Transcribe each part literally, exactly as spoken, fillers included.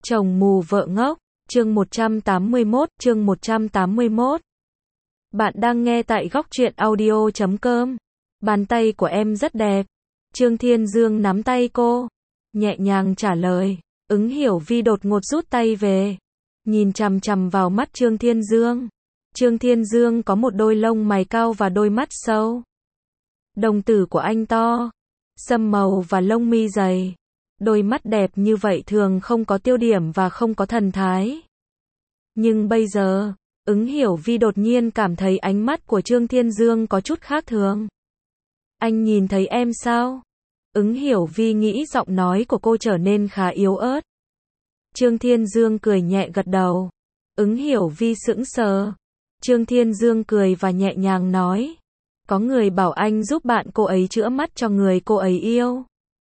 Chồng mù vợ ngốc, chương một trăm tám mươi mốt, chương một trăm tám mươi mốt. Bạn đang nghe tại góc truyện audio chấm com. Bàn tay của em rất đẹp. Trương Thiên Dương nắm tay cô, nhẹ nhàng trả lời. Ứng Hiểu Vi đột ngột rút tay về, nhìn chằm chằm vào mắt Trương Thiên Dương. Trương Thiên Dương có một đôi lông mày cao và đôi mắt sâu. Đồng tử của anh to, sẫm màu và lông mi dày. Đôi mắt đẹp như vậy thường không có tiêu điểm và không có thần thái. Nhưng bây giờ, Ứng Hiểu Vi đột nhiên cảm thấy ánh mắt của Trương Thiên Dương có chút khác thường. Anh nhìn thấy em sao? Ứng Hiểu Vi nghĩ giọng nói của cô trở nên khá yếu ớt. Trương Thiên Dương cười nhẹ gật đầu. Ứng Hiểu Vi sững sờ. Trương Thiên Dương cười và nhẹ nhàng nói. Có người bảo anh giúp bạn cô ấy chữa mắt cho người cô ấy yêu.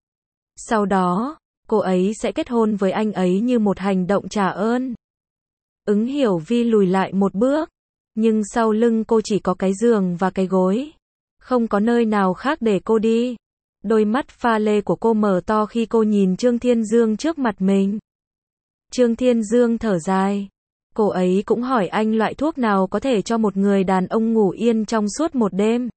Sau đó, cô ấy sẽ kết hôn với anh ấy như một hành động trả ơn. Ứng Hiểu Vi lùi lại một bước, nhưng sau lưng cô chỉ có cái giường và cái gối. Không có nơi nào khác để cô đi. Đôi mắt pha lê của cô mở to khi cô nhìn Trương Thiên Dương trước mặt mình. Trương Thiên Dương thở dài. Cô ấy cũng hỏi anh loại thuốc nào có thể cho một người đàn ông ngủ yên trong suốt một đêm.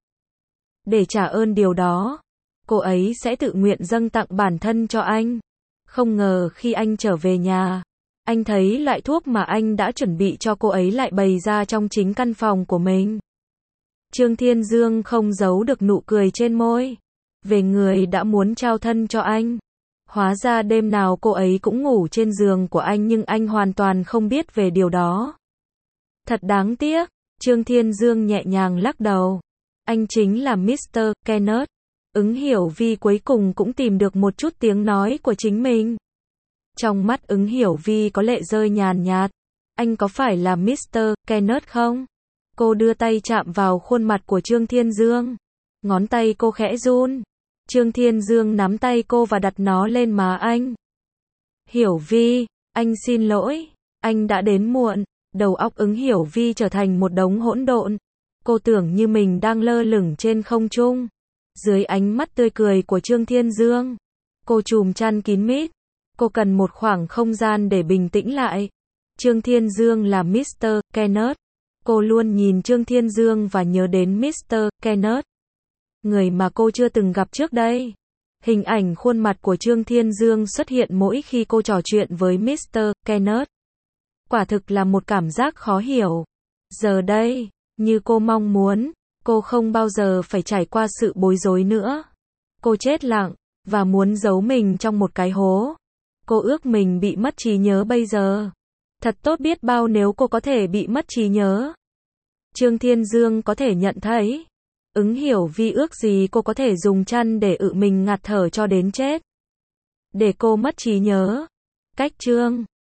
Để trả ơn điều đó, cô ấy sẽ tự nguyện dâng tặng bản thân cho anh. Không ngờ khi anh trở về nhà, anh thấy loại thuốc mà anh đã chuẩn bị cho cô ấy lại bày ra trong chính căn phòng của mình. Trương Thiên Dương không giấu được nụ cười trên môi. Về người đã muốn trao thân cho anh. Hóa ra đêm nào cô ấy cũng ngủ trên giường của anh nhưng anh hoàn toàn không biết về điều đó. Thật đáng tiếc, Trương Thiên Dương nhẹ nhàng lắc đầu. Anh chính là mít tơ Kenneth. Ứng Hiểu Vi cuối cùng cũng tìm được một chút tiếng nói của chính mình. Trong mắt Ứng Hiểu Vi có lệ rơi nhàn nhạt. Anh có phải là mít tơ Kenneth không? Cô đưa tay chạm vào khuôn mặt của Trương Thiên Dương. Ngón tay cô khẽ run. Trương Thiên Dương nắm tay cô và đặt nó lên má anh. Hiểu Vi, anh xin lỗi. Anh đã đến muộn. Đầu óc Ứng Hiểu Vi trở thành một đống hỗn độn. Cô tưởng như mình đang lơ lửng trên không trung. Dưới ánh mắt tươi cười của Trương Thiên Dương, cô trùm chăn kín mít. Cô cần một khoảng không gian để bình tĩnh lại. Trương Thiên Dương là mít tơ Kenneth. Cô luôn nhìn Trương Thiên Dương và nhớ đến mít tơ Kenneth, người mà cô chưa từng gặp trước đây. Hình ảnh khuôn mặt của Trương Thiên Dương xuất hiện mỗi khi cô trò chuyện với mít tơ Kenneth. Quả thực là một cảm giác khó hiểu. Giờ đây, như cô mong muốn, cô không bao giờ phải trải qua sự bối rối nữa. Cô chết lặng, và muốn giấu mình trong một cái hố. Cô ước mình bị mất trí nhớ bây giờ. Thật tốt biết bao nếu cô có thể bị mất trí nhớ. Trương Thiên Dương có thể nhận thấy. Ứng Hiểu Vi ước gì cô có thể dùng chăn để ự mình ngạt thở cho đến chết. Để cô mất trí nhớ. Cách Trương